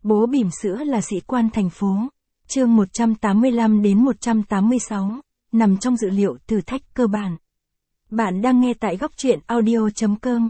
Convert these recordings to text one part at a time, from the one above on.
Bố bỉm sữa là sĩ quan thành phố. Chương 185 đến 186, nằm trong dữ liệu thử thách cơ bản. Bạn đang nghe tại góc truyện audio.com.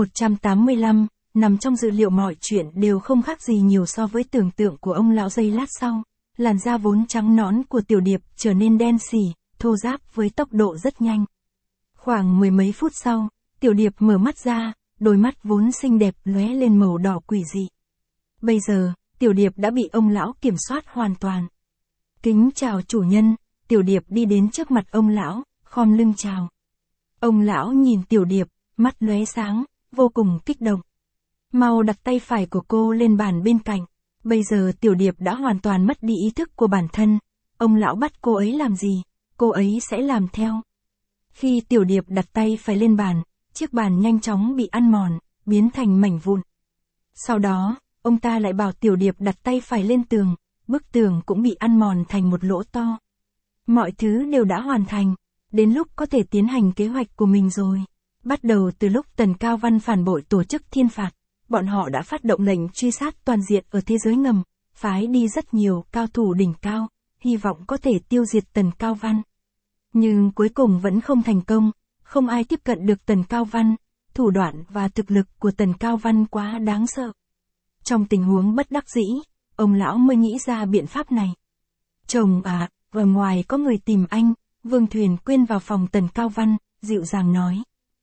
185, nằm trong dữ liệu mọi chuyện đều không khác gì nhiều so với tưởng tượng của ông lão. Giây lát sau, làn da vốn trắng nõn của Tiểu Điệp trở nên đen sì, thô ráp với tốc độ rất nhanh. Khoảng mười mấy phút sau, Tiểu Điệp mở mắt ra, đôi mắt vốn xinh đẹp lóe lên màu đỏ quỷ dị. Bây giờ, Tiểu Điệp đã bị ông lão kiểm soát hoàn toàn. Kính chào chủ nhân, Tiểu Điệp đi đến trước mặt ông lão, khom lưng chào. Ông lão nhìn Tiểu Điệp, mắt lóe sáng, vô cùng kích động. Mau đặt tay phải của cô lên bàn bên cạnh. Bây giờ Tiểu Điệp đã hoàn toàn mất đi ý thức của bản thân. Ông lão bắt cô ấy làm gì, cô ấy sẽ làm theo. Khi Tiểu Điệp đặt tay phải lên bàn, chiếc bàn nhanh chóng bị ăn mòn, biến thành mảnh vụn. Sau đó, ông ta lại bảo Tiểu Điệp đặt tay phải lên tường, bức tường cũng bị ăn mòn thành một lỗ to. Mọi thứ đều đã hoàn thành, đến lúc có thể tiến hành kế hoạch của mình rồi. Bắt đầu từ lúc Tần Cao Văn phản bội tổ chức thiên phạt, bọn họ đã phát động lệnh truy sát toàn diện ở thế giới ngầm, phái đi rất nhiều cao thủ đỉnh cao, hy vọng có thể tiêu diệt Tần Cao Văn. Nhưng cuối cùng vẫn không thành công, không ai tiếp cận được Tần Cao Văn, thủ đoạn và thực lực của Tần Cao Văn quá đáng sợ. Trong tình huống bất đắc dĩ, ông lão mới nghĩ ra biện pháp này. Chồng à, ở ngoài có người tìm anh. Vương Thuyền Quyên vào phòng Tần Cao Văn, dịu dàng nói.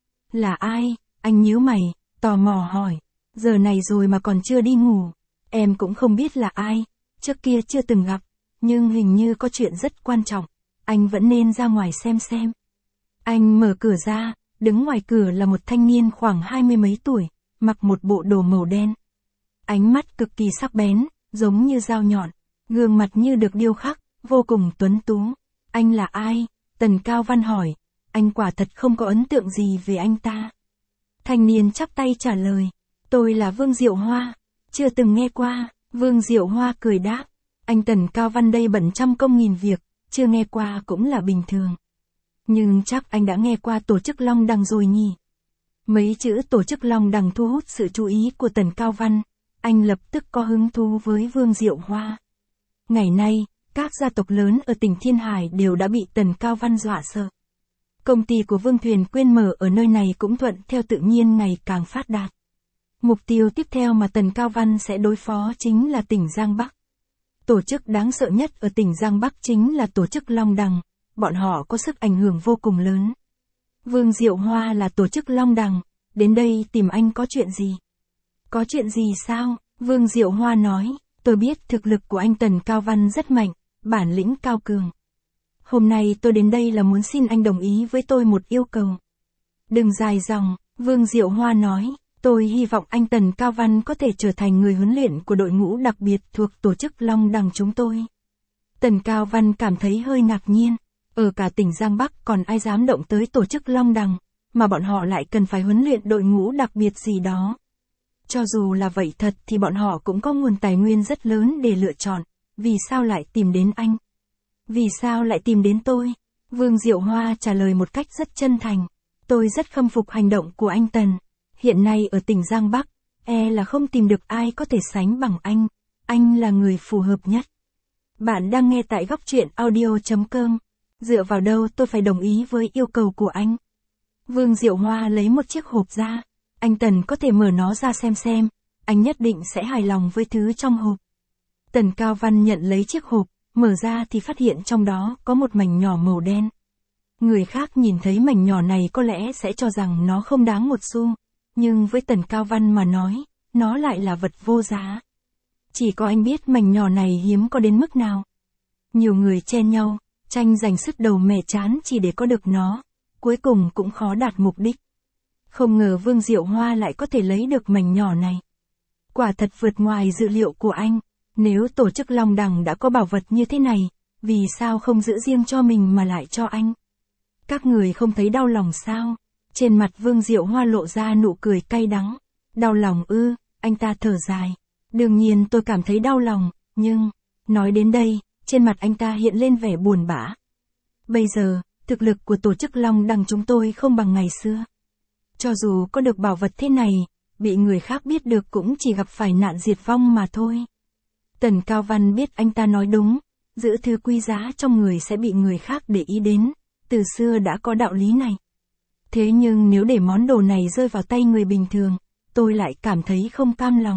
Là ai? Anh nhíu mày, tò mò hỏi. Giờ này rồi mà còn chưa đi ngủ. Em cũng không biết là ai, trước kia chưa từng gặp, nhưng hình như có chuyện rất quan trọng. Anh vẫn nên ra ngoài xem. Anh mở cửa ra, đứng ngoài cửa là một thanh niên khoảng 20 mấy tuổi, mặc một bộ đồ màu đen. Ánh mắt cực kỳ sắc bén, giống như dao nhọn, gương mặt như được điêu khắc, vô cùng tuấn tú. Anh là ai? Tần Cao Văn hỏi. Anh quả thật không có ấn tượng gì về anh ta. Thanh niên chắp tay trả lời. Tôi là Vương Diệu Hoa. Chưa từng nghe qua. Vương Diệu Hoa cười đáp. Anh Tần Cao Văn đây bận trăm công nghìn việc, chưa nghe qua cũng là bình thường. Nhưng chắc anh đã nghe qua tổ chức Long Đằng rồi nhỉ? Mấy chữ tổ chức Long Đằng thu hút sự chú ý của Tần Cao Văn. Anh lập tức có hứng thú với Vương Diệu Hoa. Ngày nay, các gia tộc lớn ở tỉnh Thiên Hải đều đã bị Tần Cao Văn dọa sợ. Công ty của Vương Thuyền Quyên mở ở nơi này cũng thuận theo tự nhiên ngày càng phát đạt. Mục tiêu tiếp theo mà Tần Cao Văn sẽ đối phó chính là tỉnh Giang Bắc. Tổ chức đáng sợ nhất ở tỉnh Giang Bắc chính là tổ chức Long Đằng, bọn họ có sức ảnh hưởng vô cùng lớn. Vương Diệu Hoa là tổ chức Long Đằng, đến đây tìm anh có chuyện gì? Có chuyện gì sao? Vương Diệu Hoa nói, tôi biết thực lực của anh Tần Cao Văn rất mạnh, bản lĩnh cao cường. Hôm nay tôi đến đây là muốn xin anh đồng ý với tôi một yêu cầu. Đừng dài dòng, Vương Diệu Hoa nói, tôi hy vọng anh Tần Cao Văn có thể trở thành người huấn luyện của đội ngũ đặc biệt thuộc tổ chức Long Đằng chúng tôi. Tần Cao Văn cảm thấy hơi ngạc nhiên, ở cả tỉnh Giang Bắc còn ai dám động tới tổ chức Long Đằng, mà bọn họ lại cần phải huấn luyện đội ngũ đặc biệt gì đó. Cho dù là vậy thật thì bọn họ cũng có nguồn tài nguyên rất lớn để lựa chọn, vì sao lại tìm đến anh? Vì sao lại tìm đến tôi? Vương Diệu Hoa trả lời một cách rất chân thành. Tôi rất khâm phục hành động của anh Tần. Hiện nay ở tỉnh Giang Bắc, là không tìm được ai có thể sánh bằng anh là người phù hợp nhất. Bạn đang nghe tại góc truyện audio.com. Dựa vào đâu tôi phải đồng ý với yêu cầu của anh? Vương Diệu Hoa lấy một chiếc hộp ra. Anh Tần có thể mở nó ra xem, anh nhất định sẽ hài lòng với thứ trong hộp. Tần Cao Văn nhận lấy chiếc hộp, mở ra thì phát hiện trong đó có một mảnh nhỏ màu đen. Người khác nhìn thấy mảnh nhỏ này có lẽ sẽ cho rằng nó không đáng một xu, nhưng với Tần Cao Văn mà nói, nó lại là vật vô giá. Chỉ có anh biết mảnh nhỏ này hiếm có đến mức nào. Nhiều người chen nhau, tranh giành sứt đầu mẻ trán chỉ để có được nó, cuối cùng cũng khó đạt mục đích. Không ngờ Vương Diệu Hoa lại có thể lấy được mảnh nhỏ này. Quả thật vượt ngoài dự liệu của anh. Nếu tổ chức Long Đằng đã có bảo vật như thế này, vì sao không giữ riêng cho mình mà lại cho anh? Các người không thấy đau lòng sao? Trên mặt Vương Diệu Hoa lộ ra nụ cười cay đắng. Đau lòng ư? Anh ta thở dài. Đương nhiên tôi cảm thấy đau lòng, nhưng... Nói đến đây, trên mặt anh ta hiện lên vẻ buồn bã. Bây giờ, thực lực của tổ chức Long Đằng chúng tôi không bằng ngày xưa. Cho dù có được bảo vật thế này, bị người khác biết được cũng chỉ gặp phải nạn diệt vong mà thôi. Tần Cao Văn biết anh ta nói đúng, giữ thứ quý giá trong người sẽ bị người khác để ý đến, từ xưa đã có đạo lý này. Thế nhưng nếu để món đồ này rơi vào tay người bình thường, tôi lại cảm thấy không cam lòng.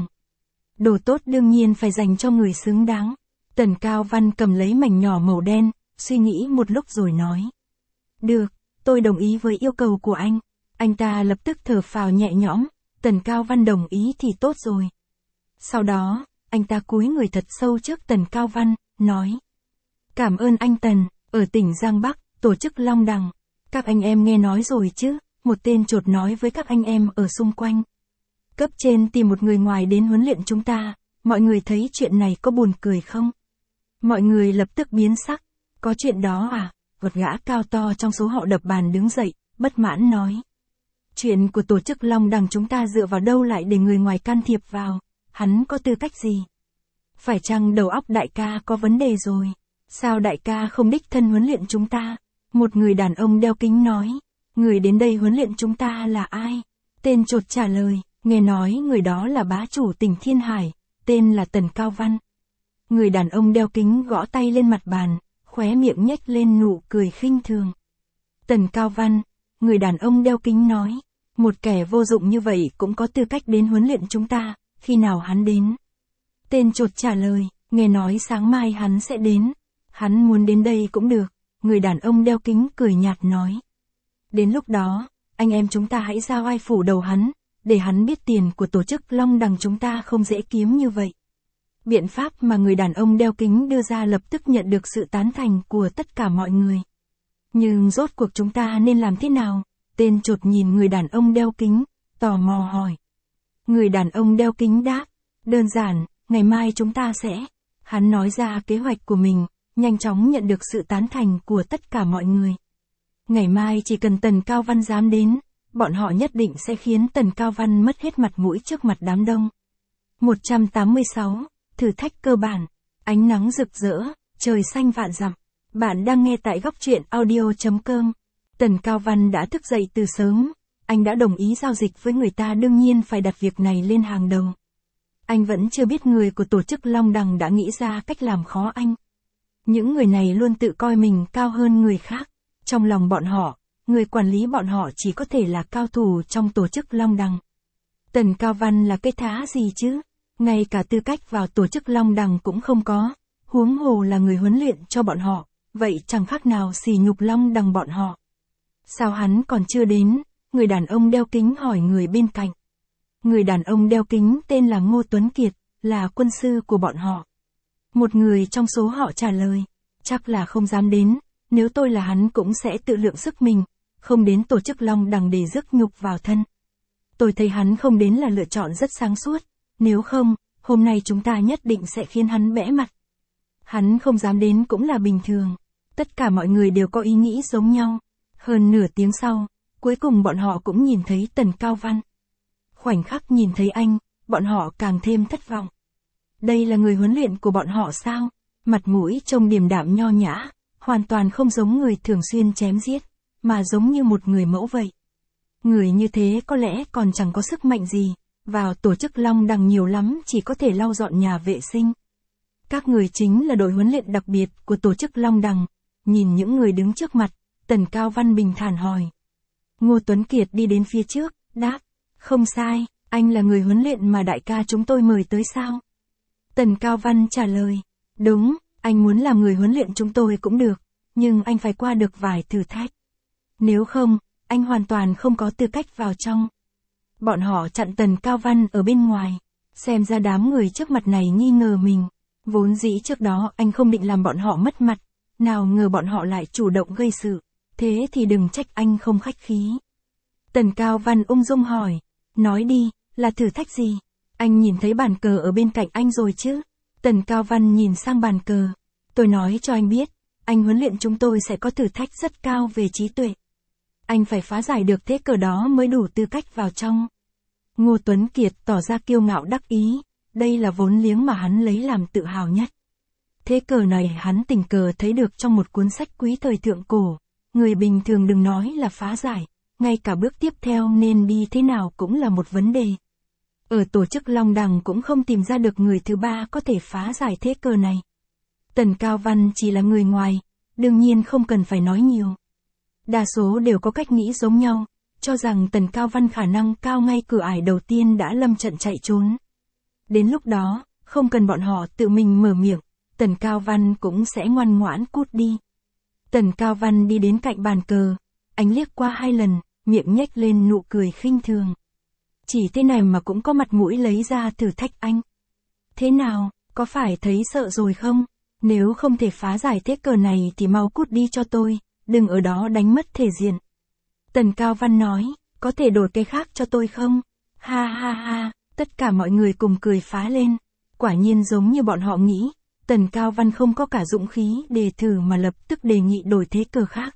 Đồ tốt đương nhiên phải dành cho người xứng đáng. Tần Cao Văn cầm lấy mảnh nhỏ màu đen, suy nghĩ một lúc rồi nói. Được, tôi đồng ý với yêu cầu của anh. Anh ta lập tức thở phào nhẹ nhõm, Tần Cao Văn đồng ý thì tốt rồi. Sau đó, anh ta cúi người thật sâu trước Tần Cao Văn, nói. Cảm ơn anh Tần, ở tỉnh Giang Bắc, tổ chức Long Đằng. Các anh em nghe nói rồi chứ, một tên chột nói với các anh em ở xung quanh. Cấp trên tìm một người ngoài đến huấn luyện chúng ta, mọi người thấy chuyện này có buồn cười không? Mọi người lập tức biến sắc, có chuyện đó à? Một gã cao to trong số họ đập bàn đứng dậy, bất mãn nói. Chuyện của tổ chức Long Đằng chúng ta dựa vào đâu lại để người ngoài can thiệp vào, hắn có tư cách gì? Phải chăng đầu óc đại ca có vấn đề rồi? Sao đại ca không đích thân huấn luyện chúng ta? Một người đàn ông đeo kính nói. Người đến đây huấn luyện chúng ta là ai? Tên chột trả lời, nghe nói người đó là bá chủ tỉnh Thiên Hải, tên là Tần Cao Văn. Người đàn ông đeo kính gõ tay lên mặt bàn, khóe miệng nhếch lên nụ cười khinh thường. Tần Cao Văn, người đàn ông đeo kính nói, một kẻ vô dụng như vậy cũng có tư cách đến huấn luyện chúng ta, khi nào hắn đến? Tên chột trả lời, nghe nói sáng mai hắn sẽ đến. Hắn muốn đến đây cũng được, người đàn ông đeo kính cười nhạt nói. Đến lúc đó, anh em chúng ta hãy giao ai phủ đầu hắn, để hắn biết tiền của tổ chức Long Đằng chúng ta không dễ kiếm như vậy. Biện pháp mà người đàn ông đeo kính đưa ra lập tức nhận được sự tán thành của tất cả mọi người. Nhưng rốt cuộc chúng ta nên làm thế nào? Tên chột nhìn người đàn ông đeo kính, tò mò hỏi. Người đàn ông đeo kính đáp, đơn giản, ngày mai chúng ta sẽ. Hắn nói ra kế hoạch của mình, nhanh chóng nhận được sự tán thành của tất cả mọi người. Ngày mai chỉ cần Tần Cao Văn dám đến, bọn họ nhất định sẽ khiến Tần Cao Văn mất hết mặt mũi trước mặt đám đông. 186. Thử thách cơ bản. Ánh nắng rực rỡ, trời xanh vạn dặm. Bạn đang nghe tại góc truyện audio.com. Tần Cao Văn đã thức dậy từ sớm. Anh đã đồng ý giao dịch với người ta, đương nhiên phải đặt việc này lên hàng đầu. Anh vẫn chưa biết người của tổ chức Long Đằng đã nghĩ ra cách làm khó anh. Những người này luôn tự coi mình cao hơn người khác. Trong lòng bọn họ, người quản lý bọn họ chỉ có thể là cao thủ trong tổ chức Long Đằng. Tần Cao Văn là cái thá gì chứ? Ngay cả tư cách vào tổ chức Long Đằng cũng không có. Huống hồ là người huấn luyện cho bọn họ, vậy chẳng khác nào sỉ nhục Long Đằng bọn họ. Sao hắn còn chưa đến? Người đàn ông đeo kính hỏi người bên cạnh. Người đàn ông đeo kính tên là Ngô Tuấn Kiệt, là quân sư của bọn họ. Một người trong số họ trả lời, chắc là không dám đến, nếu tôi là hắn cũng sẽ tự lượng sức mình, không đến tổ chức Long Đằng để rước nhục vào thân. Tôi thấy hắn không đến là lựa chọn rất sáng suốt, nếu không, hôm nay chúng ta nhất định sẽ khiến hắn bẽ mặt. Hắn không dám đến cũng là bình thường, tất cả mọi người đều có ý nghĩ giống nhau. Hơn nửa tiếng sau, cuối cùng bọn họ cũng nhìn thấy Tần Cao Văn. Khoảnh khắc nhìn thấy anh, bọn họ càng thêm thất vọng. Đây là người huấn luyện của bọn họ sao? Mặt mũi trông điềm đạm nho nhã, hoàn toàn không giống người thường xuyên chém giết, mà giống như một người mẫu vậy. Người như thế có lẽ còn chẳng có sức mạnh gì, vào tổ chức Long Đằng nhiều lắm chỉ có thể lau dọn nhà vệ sinh. Các người chính là đội huấn luyện đặc biệt của tổ chức Long Đằng. Nhìn những người đứng trước mặt, Tần Cao Văn bình thản hỏi. Ngô Tuấn Kiệt đi đến phía trước, đáp, không sai, anh là người huấn luyện mà đại ca chúng tôi mời tới sao? Tần Cao Văn trả lời, đúng, anh muốn làm người huấn luyện chúng tôi cũng được, nhưng anh phải qua được vài thử thách. Nếu không, anh hoàn toàn không có tư cách vào trong. Bọn họ chặn Tần Cao Văn ở bên ngoài, xem ra đám người trước mặt này nghi ngờ mình. Vốn dĩ trước đó anh không định làm bọn họ mất mặt, nào ngờ bọn họ lại chủ động gây sự, thế thì đừng trách anh không khách khí. Tần Cao Văn ung dung hỏi, nói đi, là thử thách gì? Anh nhìn thấy bàn cờ ở bên cạnh anh rồi chứ? Tần Cao Văn nhìn sang bàn cờ, tôi nói cho anh biết, anh huấn luyện chúng tôi sẽ có thử thách rất cao về trí tuệ. Anh phải phá giải được thế cờ đó mới đủ tư cách vào trong. Ngô Tuấn Kiệt tỏ ra kiêu ngạo đắc ý, đây là vốn liếng mà hắn lấy làm tự hào nhất. Thế cờ này hắn tình cờ thấy được trong một cuốn sách quý thời thượng cổ, người bình thường đừng nói là phá giải, ngay cả bước tiếp theo nên đi thế nào cũng là một vấn đề. Ở tổ chức Long Đằng cũng không tìm ra được người thứ ba có thể phá giải thế cờ này. Tần Cao Văn chỉ là người ngoài, đương nhiên không cần phải nói nhiều. Đa số đều có cách nghĩ giống nhau, cho rằng Tần Cao Văn khả năng cao ngay cửa ải đầu tiên đã lâm trận chạy trốn. Đến lúc đó, không cần bọn họ tự mình mở miệng, Tần Cao Văn cũng sẽ ngoan ngoãn cút đi. Tần Cao Văn đi đến cạnh bàn cờ, anh liếc qua 2 lần, miệng nhếch lên nụ cười khinh thường. Chỉ thế này mà cũng có mặt mũi lấy ra thử thách anh. Thế nào, có phải thấy sợ rồi không? Nếu không thể phá giải thế cờ này thì mau cút đi cho tôi, đừng ở đó đánh mất thể diện. Tần Cao Văn nói, có thể đổi cái khác cho tôi không? Ha ha ha, tất cả mọi người cùng cười phá lên. Quả nhiên giống như bọn họ nghĩ, Tần Cao Văn không có cả dũng khí để thử mà lập tức đề nghị đổi thế cờ khác.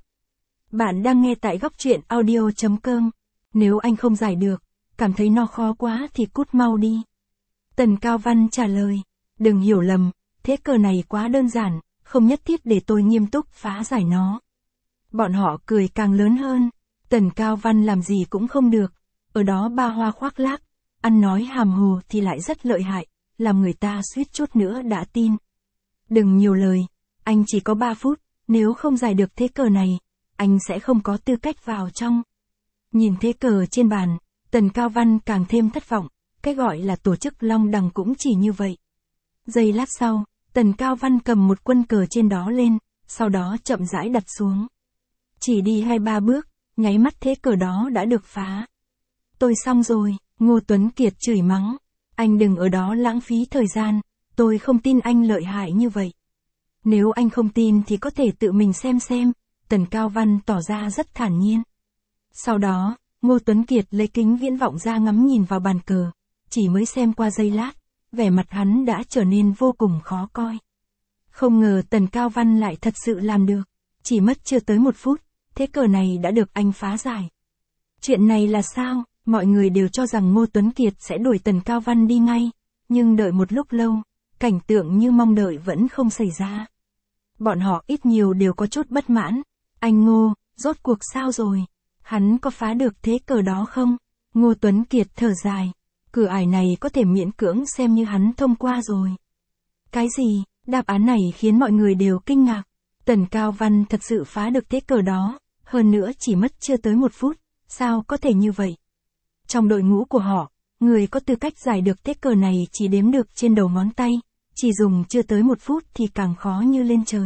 Bạn đang nghe tại góc truyện audio.com. Nếu anh không giải được, cảm thấy nó khó quá thì cút mau đi. Tần Cao Văn trả lời, đừng hiểu lầm, thế cờ này quá đơn giản, không nhất thiết để tôi nghiêm túc phá giải nó. Bọn họ cười càng lớn hơn, Tần Cao Văn làm gì cũng không được, ở đó ba hoa khoác lác, ăn nói hàm hồ thì lại rất lợi hại, làm người ta suýt chút nữa đã tin. Đừng nhiều lời, anh chỉ có 3 phút, nếu không giải được thế cờ này, anh sẽ không có tư cách vào trong. Nhìn thế cờ trên bàn, Tần Cao Văn càng thêm thất vọng, cái gọi là tổ chức Long Đằng cũng chỉ như vậy. Giây lát sau, Tần Cao Văn cầm một quân cờ trên đó lên, sau đó chậm rãi đặt xuống. Chỉ đi 2-3 bước, nháy mắt thế cờ đó đã được phá. Tôi xong rồi, Ngô Tuấn Kiệt chửi mắng. Anh đừng ở đó lãng phí thời gian, tôi không tin anh lợi hại như vậy. Nếu anh không tin thì có thể tự mình xem, Tần Cao Văn tỏ ra rất thản nhiên. Sau đó, Ngô Tuấn Kiệt lấy kính viễn vọng ra ngắm nhìn vào bàn cờ, chỉ mới xem qua giây lát, vẻ mặt hắn đã trở nên vô cùng khó coi. Không ngờ Tần Cao Văn lại thật sự làm được, chỉ mất chưa tới 1 phút, thế cờ này đã được anh phá giải. Chuyện này là sao? Mọi người đều cho rằng Ngô Tuấn Kiệt sẽ đuổi Tần Cao Văn đi ngay, nhưng đợi một lúc lâu, cảnh tượng như mong đợi vẫn không xảy ra. Bọn họ ít nhiều đều có chút bất mãn. Anh Ngô, rốt cuộc sao rồi? Hắn có phá được thế cờ đó không? Ngô Tuấn Kiệt thở dài. Cửa ải này có thể miễn cưỡng xem như hắn thông qua rồi. Cái gì? Đáp án này khiến mọi người đều kinh ngạc. Tần Cao Văn thật sự phá được thế cờ đó, hơn nữa chỉ mất chưa tới 1 phút, sao có thể như vậy? Trong đội ngũ của họ, người có tư cách giải được thế cờ này chỉ đếm được trên đầu ngón tay, chỉ dùng chưa tới 1 phút thì càng khó như lên trời.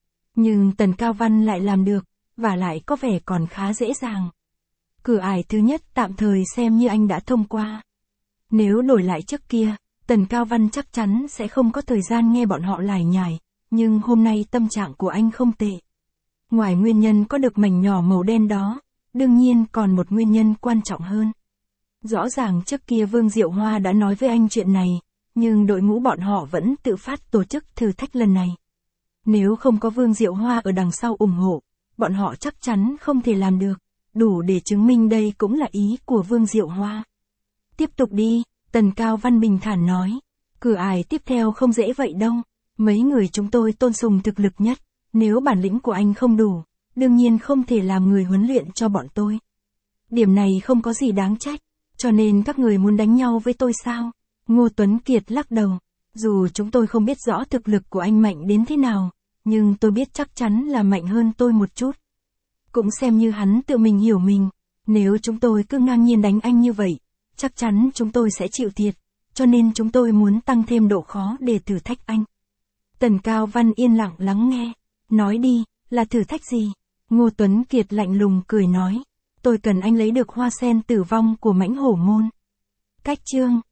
Nhưng Tần Cao Văn lại làm được, và lại có vẻ còn khá dễ dàng. Cửa ải thứ nhất tạm thời xem như anh đã thông qua. Nếu đổi lại trước kia, Tần Cao Văn chắc chắn sẽ không có thời gian nghe bọn họ lải nhải, nhưng hôm nay tâm trạng của anh không tệ. Ngoài nguyên nhân có được mảnh nhỏ màu đen đó, đương nhiên còn một nguyên nhân quan trọng hơn. Rõ ràng trước kia Vương Diệu Hoa đã nói với anh chuyện này, nhưng đội ngũ bọn họ vẫn tự phát tổ chức thử thách lần này. Nếu không có Vương Diệu Hoa ở đằng sau ủng hộ, bọn họ chắc chắn không thể làm được, đủ để chứng minh đây cũng là ý của Vương Diệu Hoa. Tiếp tục đi, Tần Cao Văn bình thản nói, cửa ải tiếp theo không dễ vậy đâu, mấy người chúng tôi tôn sùng thực lực nhất, nếu bản lĩnh của anh không đủ, đương nhiên không thể làm người huấn luyện cho bọn tôi. Điểm này không có gì đáng trách, cho nên các người muốn đánh nhau với tôi sao? Ngô Tuấn Kiệt lắc đầu, dù chúng tôi không biết rõ thực lực của anh mạnh đến thế nào, nhưng tôi biết chắc chắn là mạnh hơn tôi một chút. Cũng xem như hắn tự mình hiểu mình, nếu chúng tôi cứ ngang nhiên đánh anh như vậy, chắc chắn chúng tôi sẽ chịu thiệt, cho nên chúng tôi muốn tăng thêm độ khó để thử thách anh. Tần Cao Văn yên lặng lắng nghe, nói đi, là thử thách gì? Ngô Tuấn Kiệt lạnh lùng cười nói, tôi cần anh lấy được hoa sen tử vong của mãnh hổ môn. Cách chương